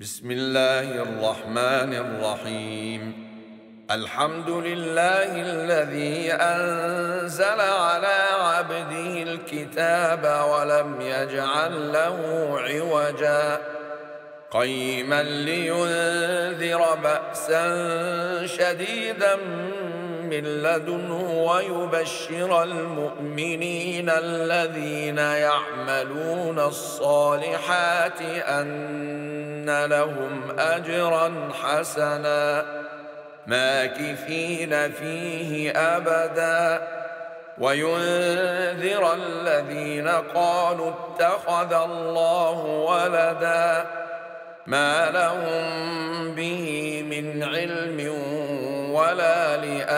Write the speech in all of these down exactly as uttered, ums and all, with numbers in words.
بسم الله الرحمن الرحيم. الحمد لله الذي أنزل على عبده الكتاب ولم يجعل له عوجا قيما لينذر بأسا شديدا من لدنه ويبشر المؤمنين الذين يعملون الصالحات أن لهم أجرا حسنا ماكثين فيه أبدا وينذر الذين قالوا اتخذ الله ولدا ما لهم به من علم ولا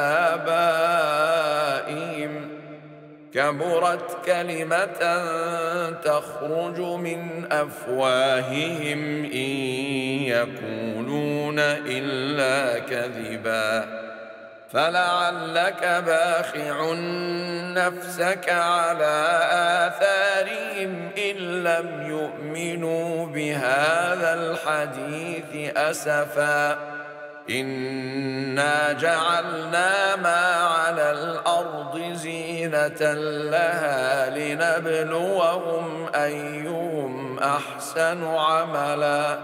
لآبائهم كبرت كلمة تخرج من أفواههم إن يقولون إلا كذبا فلعلك باخع نفسك على آثارهم إن لم يؤمنوا بهذا الحديث أسفا إنا جعلنا ما على الأرض زينة لها لنبلوهم أيهم أحسن عملا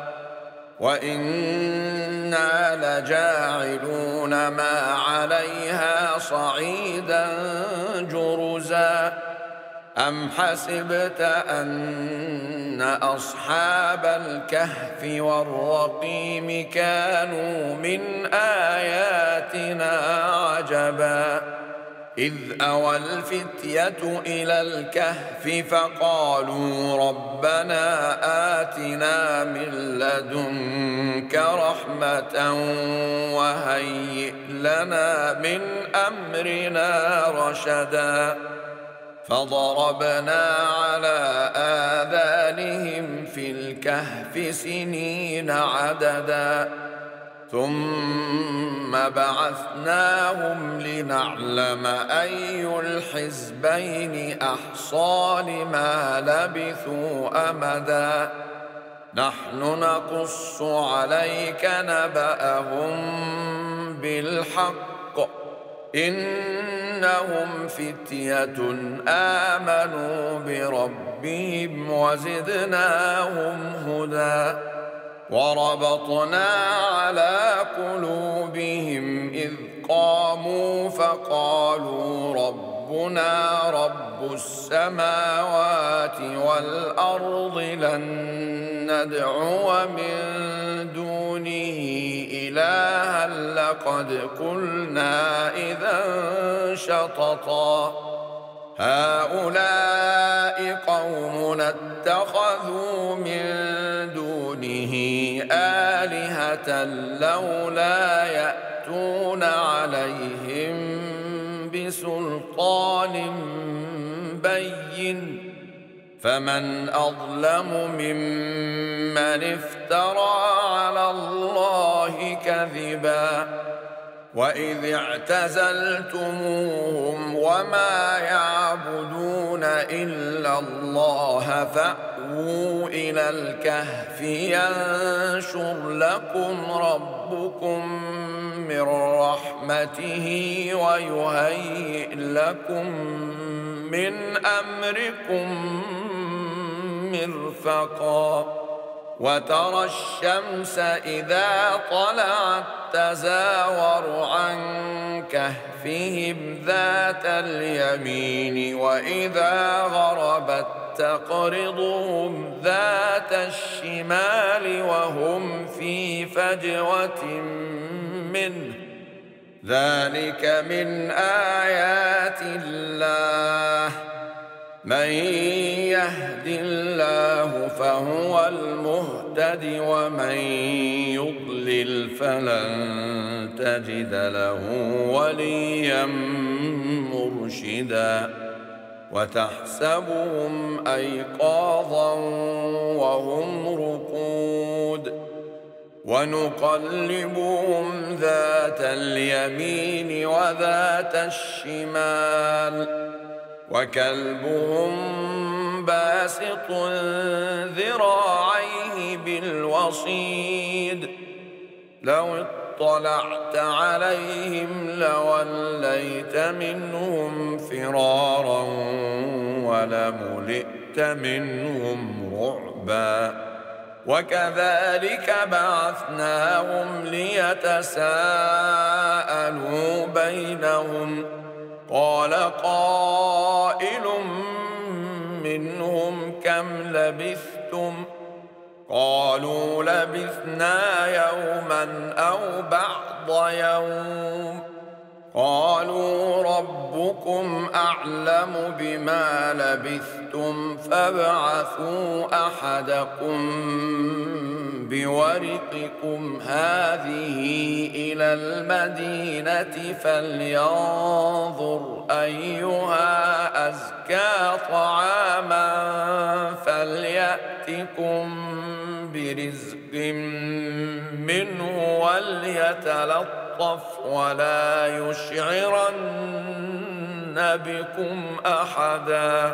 وإنا لجاعلون ما عليها صعيدا جرزا أم حسبت أن أصحاب الكهف والرقيم كانوا من آياتنا عجبا إذ أوى الفتية إلى الكهف فقالوا ربنا آتنا من لدنك رحمة وهيئ لنا من أمرنا رشدا فضربنا على آذانهم في الكهف سنين عددا ثم بعثناهم لنعلم أي الحزبين أحصى لما لبثوا أمدا نحن نقص عليك نبأهم بالحق إنهم فتية آمنوا بربهم وزدناهم هدى وربطنا على قلوبهم إذ قاموا فقالوا ربنا رب السماوات والأرض لن ندعو من دونه إلها لقد قلنا إذا شططا هؤلاء قومنا اتخذوا من دونه آلهة لولا يأتون عليهم بسلطان بين فمن أظلم ممن افترى على الله كذبا وإذ اعتزلتموهم وما يعبدون إلا الله فأووا إلى الكهف ينشر لكم ربكم من رحمته ويهيئ لكم من أمركم مرفقا وترى الشمس إذا طلعت تزاور عن كهفهم ذات اليمين وإذا غربت تقرضهم ذات الشمال وهم في فجوة منه ذلك من آيات الله من يهد الله فهو المهتد ومن يضلل فلن تجد له وليا مرشدا وتحسبهم أيقاظا وهم رقود ونقلبهم ذات اليمين وذات الشمال وكلبهم باسط ذراعيه بالوصيد لو اطلعت عليهم لوليت منهم فرارا ولملئت منهم رعبا وكذلك بعثناهم ليتساءلوا بينهم قال قائل منهم كم لبثتم قالوا لبثنا يوما أو بعض يوم قالوا ربكم أعلم بما لبثتم فابعثوا أحدكم بورقكم هذه إلى المدينة فلينظر أيها أزكى طعاما فليأتكم برزق منه وليتلطف ولا يشعرن بكم أحدا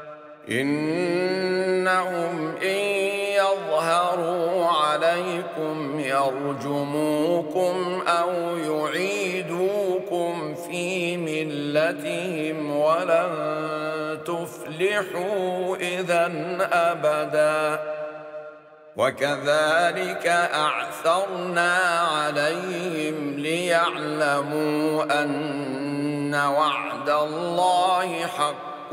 إنهم إن يظهروا عليكم يرجموكم أو يعيدوكم في ملتهم ولن تفلحوا إذا أبدا وكذلك أعثرنا عليهم ليعلموا أن وعد الله حق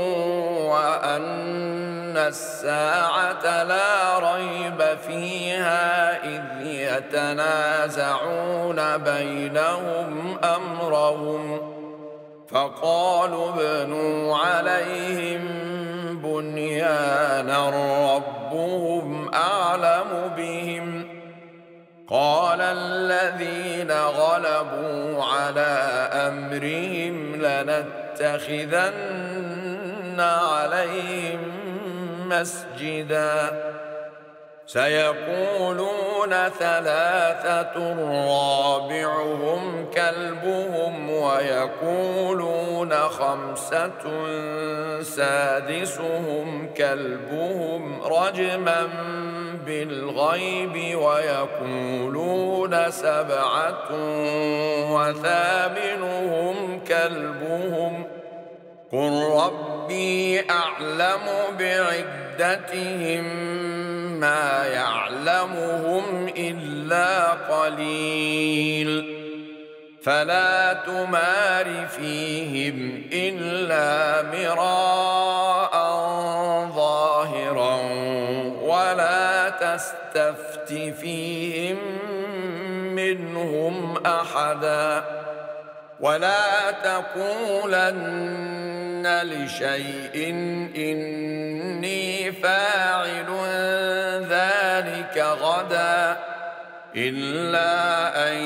وأن الساعة لا ريب فيها إذ يتنازعون بينهم أمرهم فقالوا ابنوا عليهم بنيانا ربهم أعلم بهم قال الذين غلبوا على أمرهم لنتخذن عليهم مسجدا سيقولون ثلاثة رابعهم كلبهم ويقولون خمسة سادسهم كلبهم رجما بالغيب ويقولون سبعة وثامنهم كلبهم قل ربي أعلم بعدتهم ما يعلمهم إلا قليل فلا تمار فيهم إلا مراء ظاهرا ولا تستفت فيهم منهم أحدا ولا تقولن لشيء إني فاعل ذلك غدا إلا أن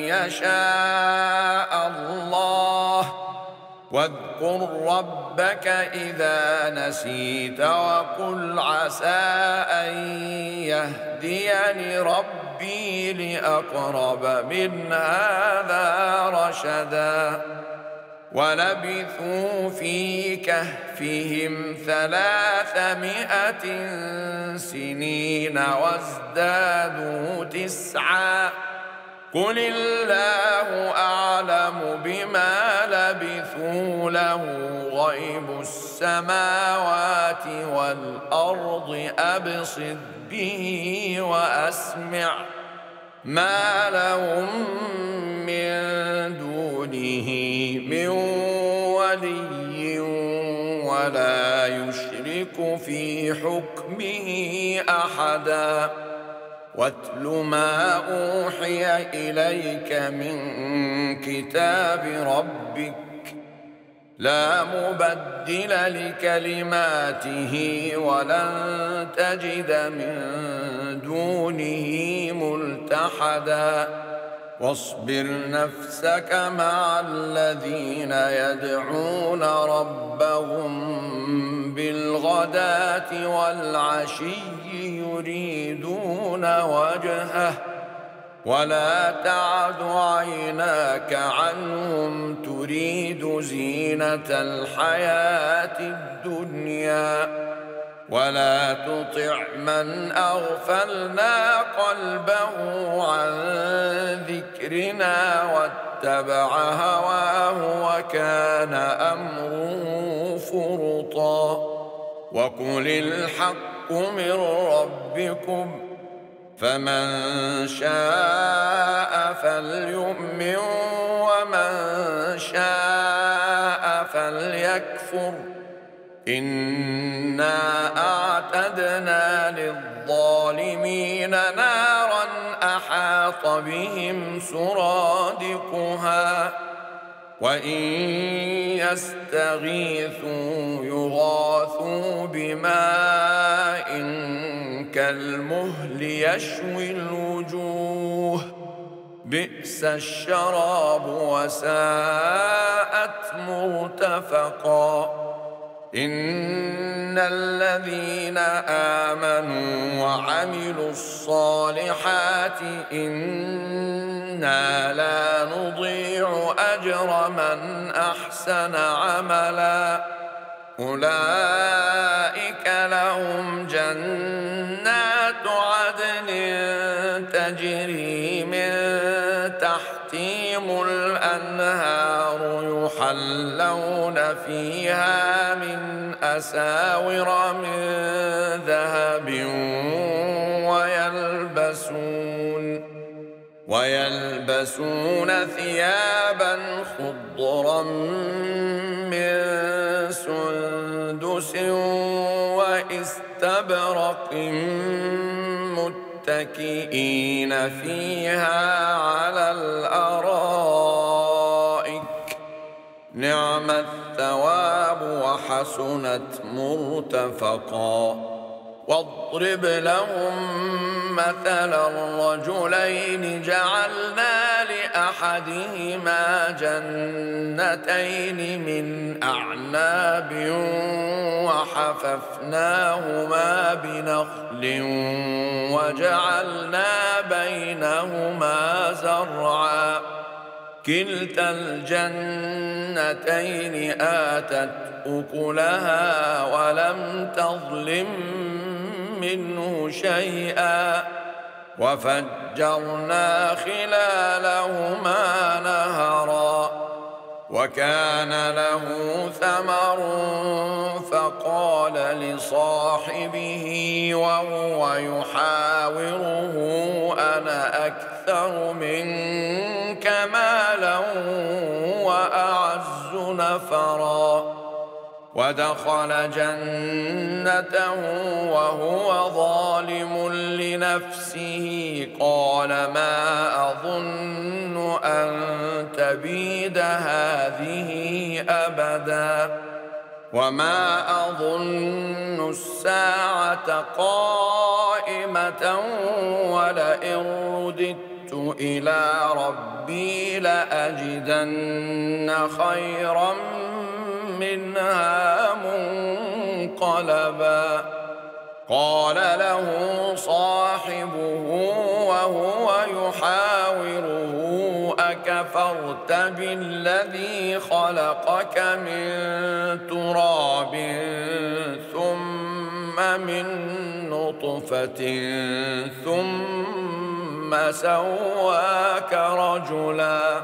يشاء الله واذكر ربك إذا نسيت وقل عسى أن يهديني ربي لأقرب من هذا رشدا ولبثوا في كهفهم ثلاثمائة سنين وازدادوا تسعا قل الله أعلم بما لبثوا له غيب السماوات والأرض أبصر به وأسمع ما لهم من دونه من ولي ولا يشرك في حكمه أحدا واتل ما أوحي إليك من كتاب ربك لا مبدل لكلماته ولن تجد من دونه ملتحدا واصبر نفسك مع الذين يدعون ربهم بالغداة والعشي يريدون وجهه ولا تعد عيناك عنهم تريد زينة الحياة الدنيا ولا تطع من أغفلنا قلبه عن ذكرنا واتبع هواه وكان أمره فرطا وقل الحق من ربكم فمن شاء فليؤمن ومن شاء فليكفر إنا أعتدنا للظالمين نارا أحاط بهم سرادقها وإن يستغيثوا يغاثوا بماء كالمهل يشوي الوجوه بئس الشراب وساءت مرتفقا إن الذين آمنوا وعملوا الصالحات إنا لا نضيع أجر من أحسن عملا أولئك لهم جنات عدن تجري من تحتهم الأنهار يحلون فيها من أساور من ذهب ويلبسون ويلبسون ثيابا خضرا من سندس واستبرق متكئين فيها على الأرائك نعم الثواب وحسنت مرتفقا واضرب لهم مثلا الرجلين جعلنا لأحدهما جنتين من أعناب وحففناهما بنخل وجعلنا بينهما زرعا كلتا الجنتين آتت أكلها ولم تظلم منه شيئا وفجرنا خلالهما نهرا وكان له ثمر فقال لصاحبه وهو يحاوره أنا أكثر منك مالا وأعز نفرا ودخل جنته وهو ظالم لنفسه قال ما أظن أن تبيد هذه أبدا وما أظن الساعة قائمة ولئن رددت إلى ربي لأجدن خيرا منها منقلبا قال له صاحبه وهو يحاوره أكفرت بالذي خلقك من تراب ثم من نطفة ثم سواك رجلا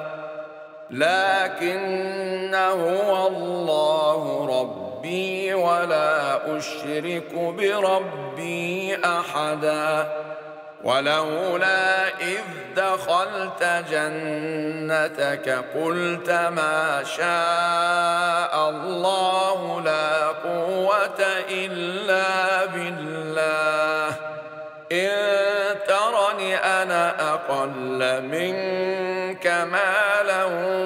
لكن هو الله ربي ولا أشرك بربي أحدا ولولا إذ دخلت جنتك قلت ما شاء الله لا قوة إلا بالله إن ترني أنا أقل منك مالا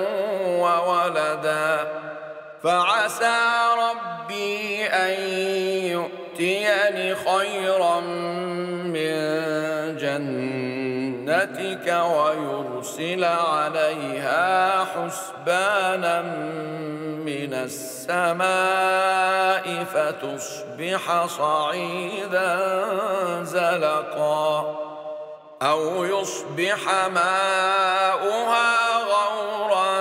وولدا فعسى ربي أن يؤتيني خيرا من جنتك ويرسل عليها حسبانا من السماء فتصبح صعيدا زلقا أو يصبح ماؤها غورا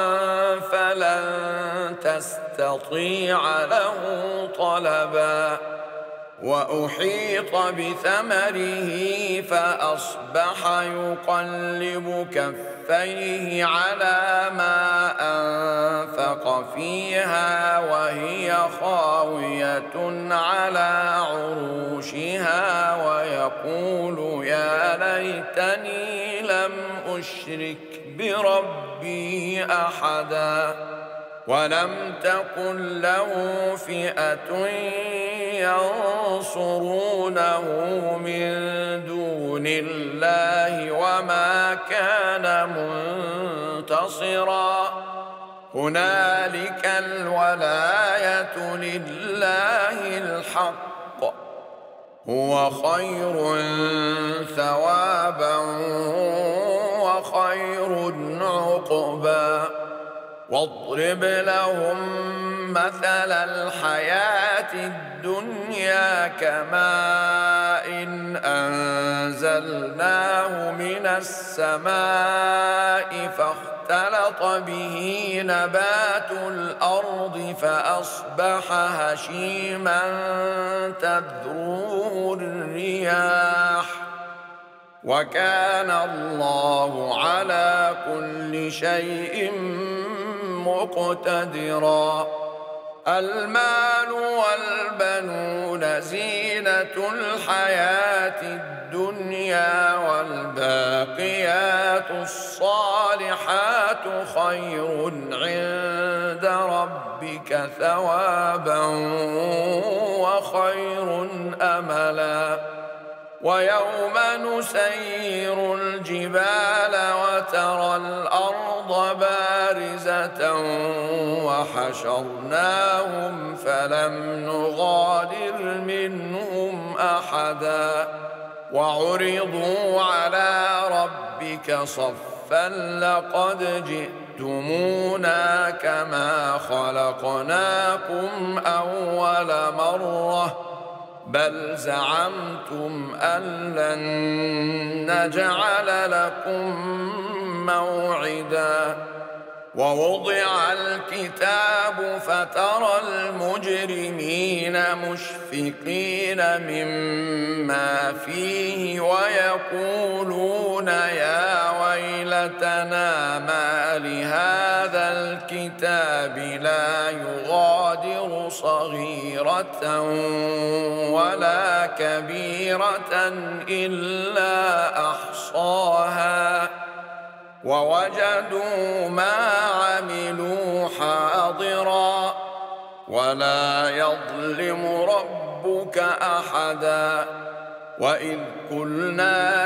فلن تستطيع له طلبا وأحيط بثمره فأصبح يقلب كفيه على ما أنفق فيها وهي خاوية على عروشها ويقول يا ليتني لم أشرك بربي أحدا ولم تكن له فئة ينصرونه من دون الله وما كان منتصرا هنالك الولاية لله الحق هو خير ثوابا وخير عقبا واضرب لهم مثل الحياة الدنيا كماء إن أنزلناه من السماء فاختلط به نبات الأرض فأصبح هشيما تذروه الرياح وكان الله على كل شيء مقتدرا المال والبنون زينة الحياة الدنيا والباقيات الصالحات خير عند ربك ثوابا وخير أملا ويوم نسير الجبال وترى الأرض بارزة وحشرناهم فلم نغادر منهم أحدا وعرضوا على ربك صفا لقد جئتمونا كما خلقناكم أول مرة بل زعمتم أن لن نجعل لكم موعدا ووضع الكتاب فترى المجرمين مشفقين مما فيه ويقولون يا ويلتنا ما لهذا الكتاب لا يغادر صغيرة ولا كبيرة إلا أحصاها ووجدوا ما عملوا حاضرا ولا يظلم ربك أحدا وإذ قلنا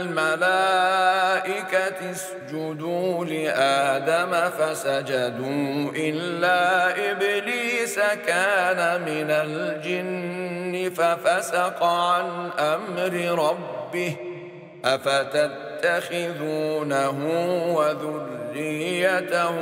للملائكة اسجدوا لآدم فسجدوا إلا إبليس كان من الجن ففسق عن أمر ربه أفتتخذونه وذريته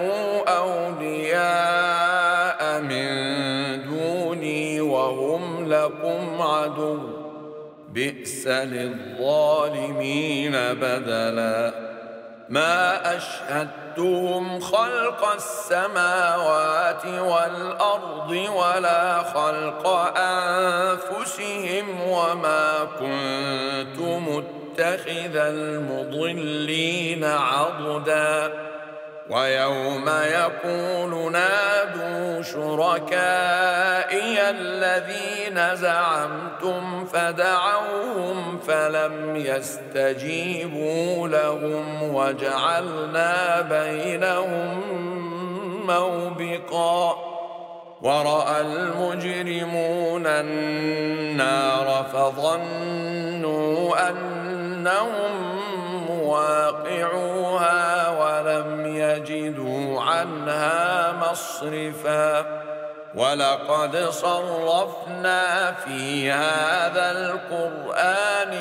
أولياء من دوني وهم لكم عدو بئس للظالمين بدلا ما أشهدتهم خلق السماوات والأرض ولا خلق أنفسهم وما كنت متخذ المضلين عضدا ويوم يقول نادوا شركائي الذين زعمتم فدعوهم فلم يستجيبوا لهم وجعلنا بينهم موبقا ورأى المجرمون النار فظنوا أنهم مواقعوها ولم يجدوا عنها مصرفا ولقد صرفنا في هذا القرآن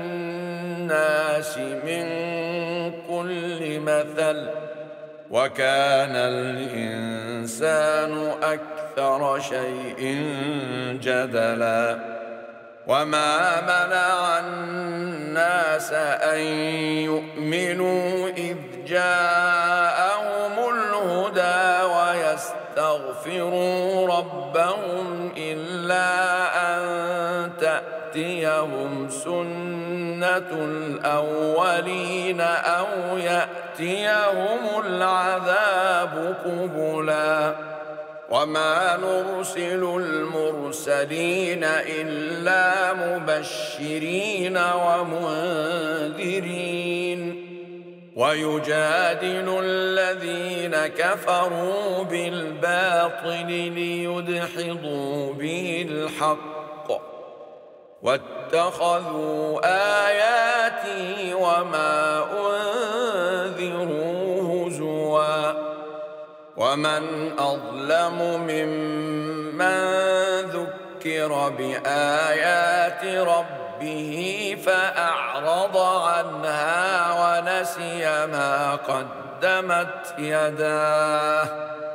للناس من كل مثل وكان الإنسان أكثر شيء جدلا وما منع الناس أن يؤمنوا إذ جاءهم الهدى ويستغفروا ربهم إلا أن الأولين أو يأتيهم العذاب قبلا وما نرسل المرسلين إلا مبشرين ومنذرين ويجادل الذين كفروا بالباطل ليدحضوا به الحق واتخذوا آياتي وما أنذروا هزوا ومن أظلم ممن ذكر بآيات ربه فأعرض عنها ونسي ما قدمت يداه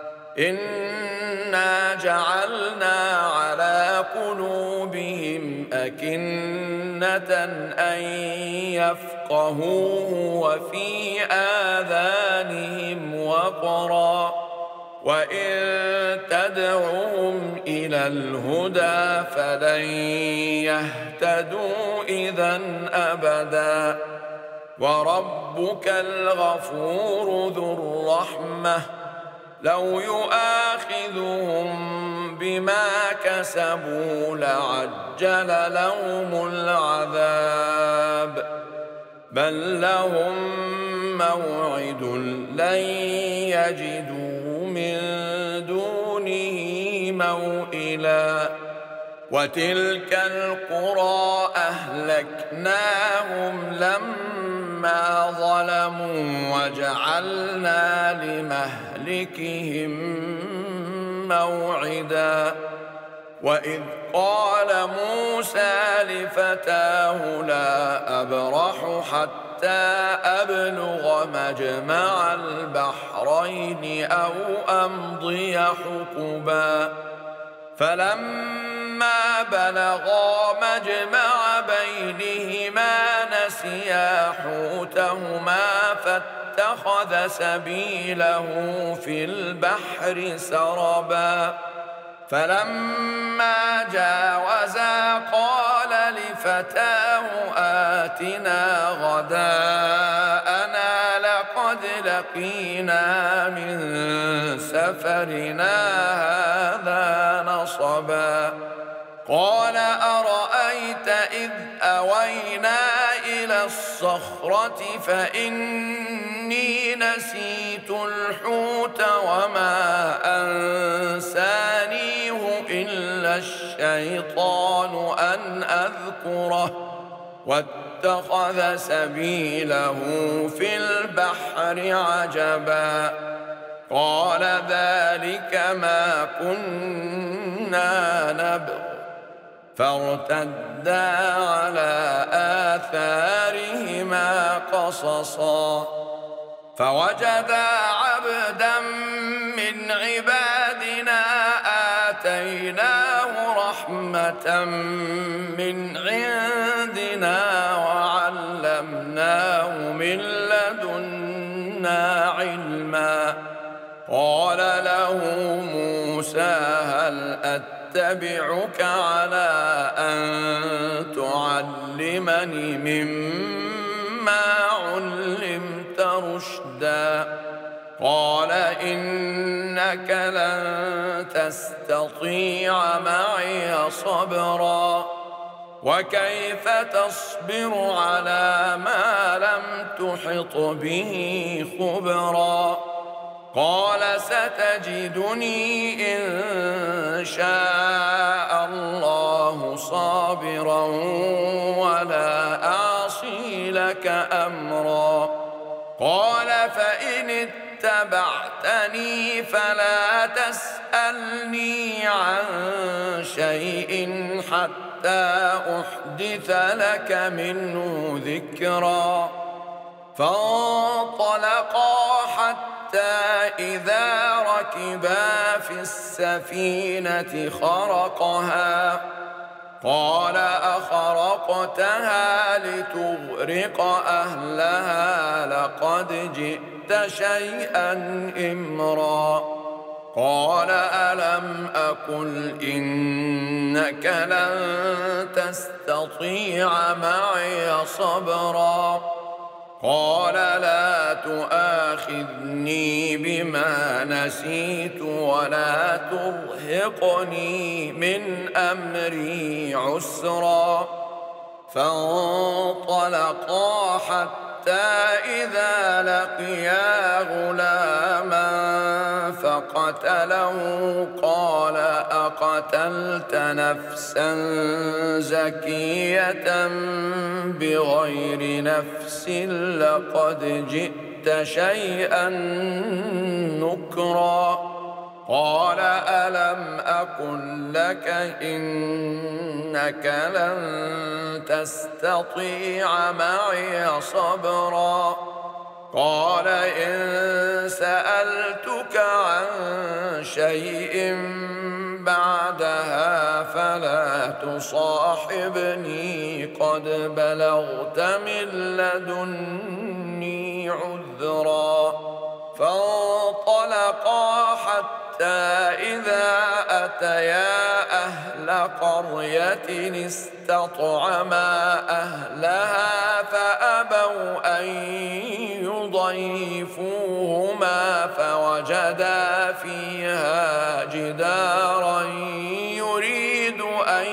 إنا جعلنا على قلوبهم أكنة أن يفقهوه وفي آذانهم وقرا وإن تدعوهم إلى الهدى فلن يهتدوا إذا أبدا وربك الغفور ذو الرحمة لو يؤاخذهم بما كسبوا لعجل لهم العذاب بل لهم موعد لن يجدوا من دونه موئلا وتلك القرى أهلكناهم لما ظلموا وجعلنا لمهلكهم موعدا وإذ قال موسى لفتاه لا أبرح حتى أبلغ مجمع البحرين أو أمضي حقبا فلما بلغا مجمع بينهما نسيا حوتهما فاتخذ سبيله في البحر سربا فلما جاوزا قال لفتاه آتنا غداءنا لقد لقينا من سفرنا هذا نصبا قال أرأيت إذ أوينا إلى الصخرة فإني نسيت الحوت وما أنسانيه إلا الشيطان أن أذكره واتخذ سبيله في البحر عجبا قال ذلك ما كنا نبغي فارتدا على آثارهما قصصا فوجدا عبدا من عبادنا آتيناه رحمة من عندنا وعلمناه من لدنا علما قال له موسى هل أتبعك على أن تعلمني مما علمت رشدا قال إنك لن تستطيع معي صبرا وكيف تصبر على ما لم تحط به خبرا قال ستجدني إن شاء الله صابرا ولا أعصي لك أمرا قال فإن اتبعتني فلا تسألني عن شيء حتى أحدث لك منه ذكرا فانطلقا حتى إذا ركبا في السفينة خرقها قال أخرقتها لتغرق أهلها لقد جئت شيئا إمرا قال ألم أقل إنك لن تستطيع معي صبرا قال لا تؤاخذني بما نسيت ولا ترهقني من أمري عسرا فانطلقا حتى إذا لقيا غلاما فقتله قال أقتلت نفسا زكية بغير نفس لقد جئت شيئا نكرا قال ألم أقل لك إنك لن تستطيع معي صبرا قال إن سألتك عن شيء بعدها فلا تصاحبني قد بلغت من لدني عذرا فانطلقا حتى إذا أتيا أهل قرية استطعما أهلها فأبوا أن يضيفوهما فوجدا فيها جدارا يريد أن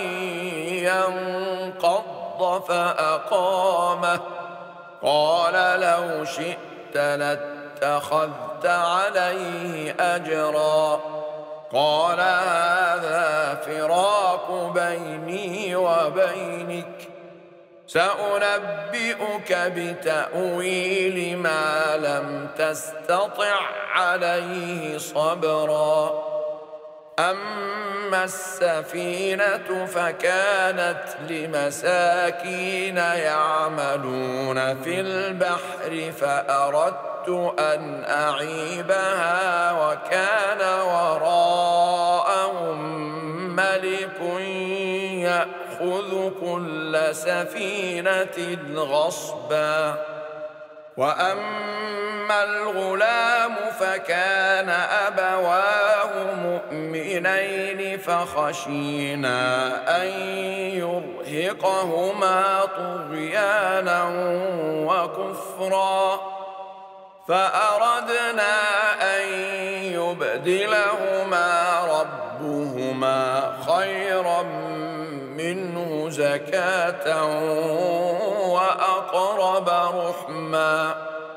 ينقض فأقامه قال لو شئت لاتخذت عليه أجرا قال هذا فراق بيني وبينك سأنبئك بتأويل ما لم تستطع عليه صبرا أما السفينة فكانت لمساكين يعملون في البحر فأردت أن أعيبها وكان وراءهم ملك يأخذ كل سفينة غصبا وأما الغلام فكان أبواه مؤمنين فخشينا أن يرهقهما طغيانا وكفرا فأردنا أن يبدلهما ربهما خيرا منه زكاة وأقرب رحما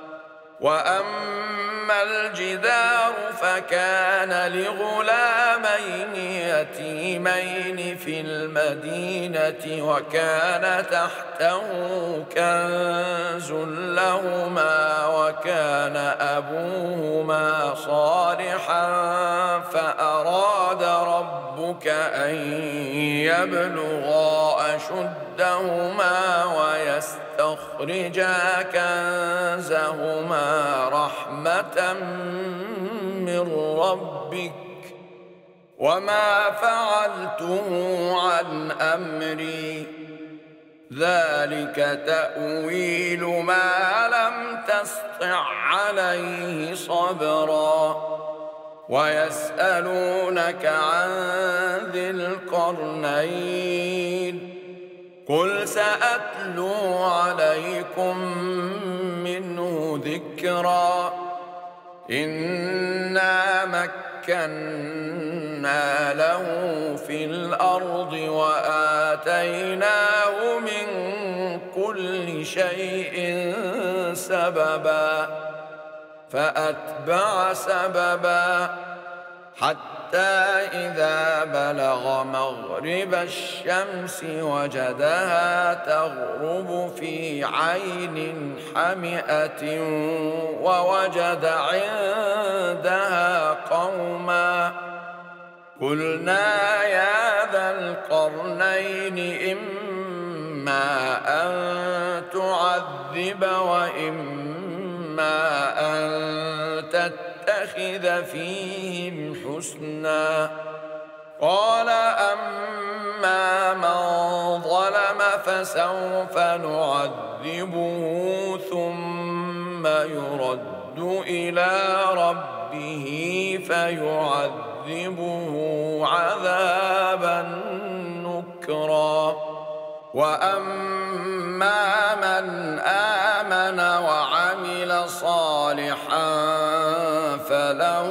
وأما الجدار فكان لغلامين يتيمين في المدينة وكان تحته كنز لهما وكان أبوهما صالحا فأراد ربك أن يبلغا أشدهما ويستخرجا كنزهما رحمة من ربك وما فعلته عن أمري ذلك تأويل ما لم تسطع عليه صبرا ويسألونك عن ذي القرنين قل سأتلو عليكم منه ذكرا إنا مكنا له في الأرض وآتيناه من كل شيء سببا فأتبع سببا حتى إذا بلغ مغرب الشمس وجدها تغرب في عين حمئة ووجد عندها قوما قلنا يا ذا القرنين إما أن تعذب وإما أن تتخذ فيهم حسنا قال أما من ظلم فسوف نعذبه ثم يرد إلى ربه فيعذبه عذابا نكرا وأما من آمن وعمل صالحا فله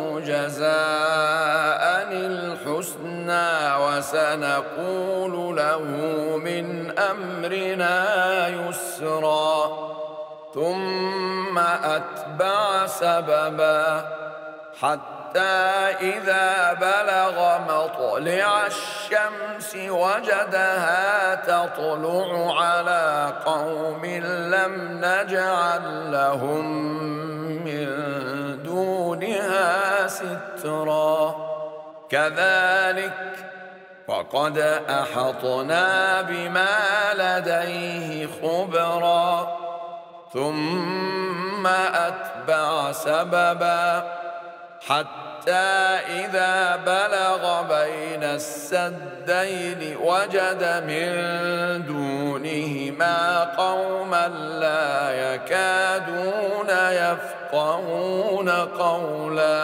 جزاء الحسنى وسنقول له من أمرنا يسرا ثم أتبع سببا حتى إذا بلغ مطلع الشمس وجدها تطلع على قوم لم نجعل لهم من دونها سترا كذلك وقد أحطنا بما لديه خبرا ثم أتبع سببا حتى إذا بلغ بين السدين وجد من دونهما قوما لا يكادون يفقهون قولا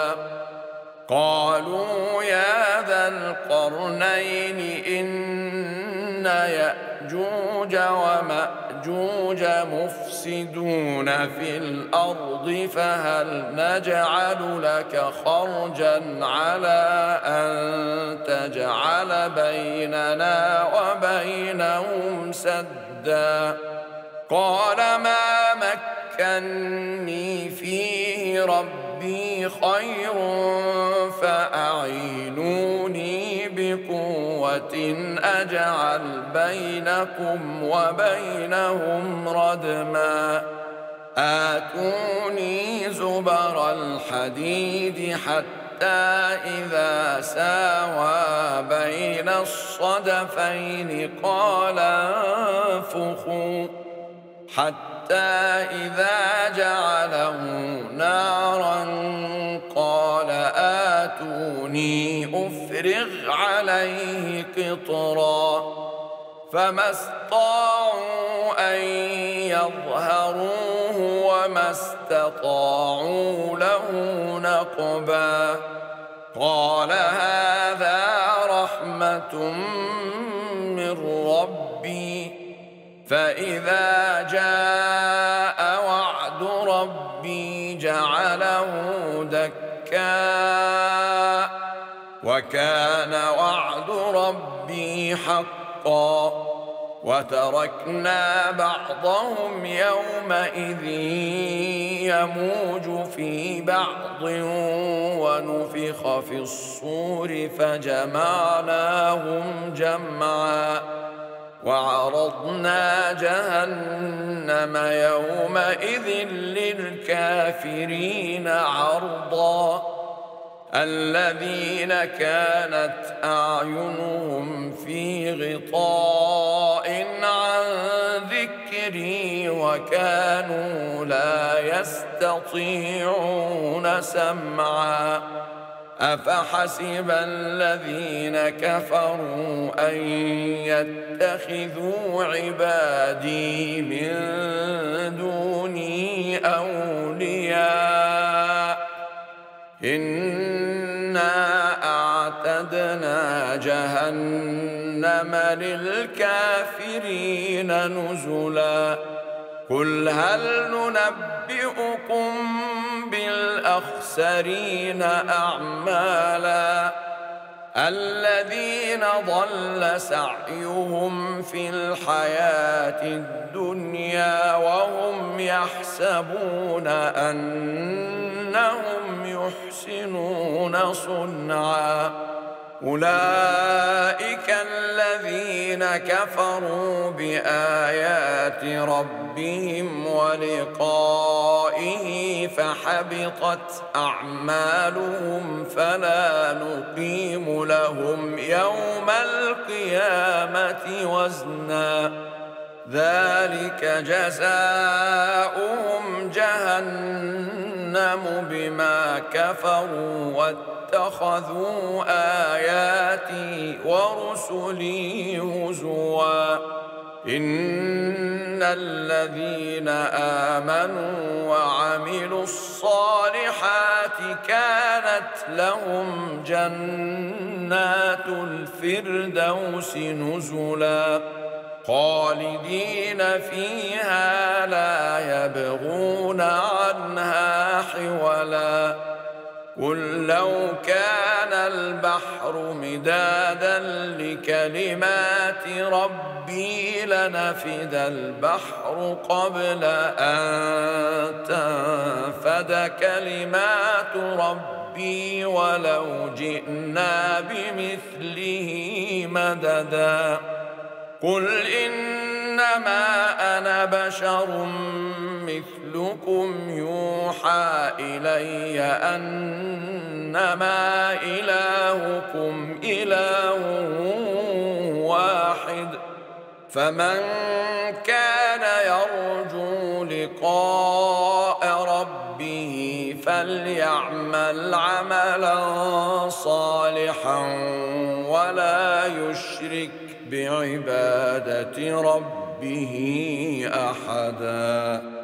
قالوا يا ذا القرنين إن يأجوج ومأجوج مفسدون في الأرض فهل نجعل لك خرجا على أن تجعل بيننا وبينهم سدا قال ما مكني فيه ربي خير فأعينوني بقوة أجعل بينكم وبينهم ردما آتوني زبر الحديد حتى إذا ساوى بين الصدفين قال انفخوا حتى إذا جعله نارا قال آتوني أفرغ عليه قطرا فما استطاعوا أن يظهروه وما استطاعوا له نقبا قال هذا رحمة من ربي فإذا جاء وعد ربي جعله دكا وكان وعد ربي حقا وتركنا بعضهم يومئذ يموج في بعض ونفخ في الصور فجمعناهم جمعا وعرضنا جهنم يومئذ للكافرين عرضا الذين كانت أعينهم في غطاء عن ذكري وكانوا لا يستطيعون سمعا أفحسب الذين كفروا أن يتخذوا عبادي من دوني أولياء إنا أعتدنا جهنم للكافرين نزلا قل هل ننبئكم بالأخسرين أعمالا الذين ضل سعيهم في الحياة الدنيا وهم يحسبون أنهم يحسنون صنعا أولئك الذين كفروا بآيات ربهم ولقائه فحبطت أعمالهم فلا نقيم لهم يوم القيامة وزنا ذلك جزاؤهم جهنم بما كفروا واتخذوا آياتي ورسلي هزوا إن الذين آمنوا وعملوا وعملوا الصالحات كانت لهم جنات الفردوس نزلا خالدين فيها لا يبغون عنها حولا قل لو كان البحر مدادا لكلمات ربي لنفد البحر قبل أن تنفد كلمات ربي ولو جئنا بمثله مددا قل إنما أنا بشر مثلكم يوحى إلي أنما إلهكم إله واحد فمن كان يرجو لقاء ربه فليعمل عملا صالحا ولا يشرك بعبادة ربه أحدا.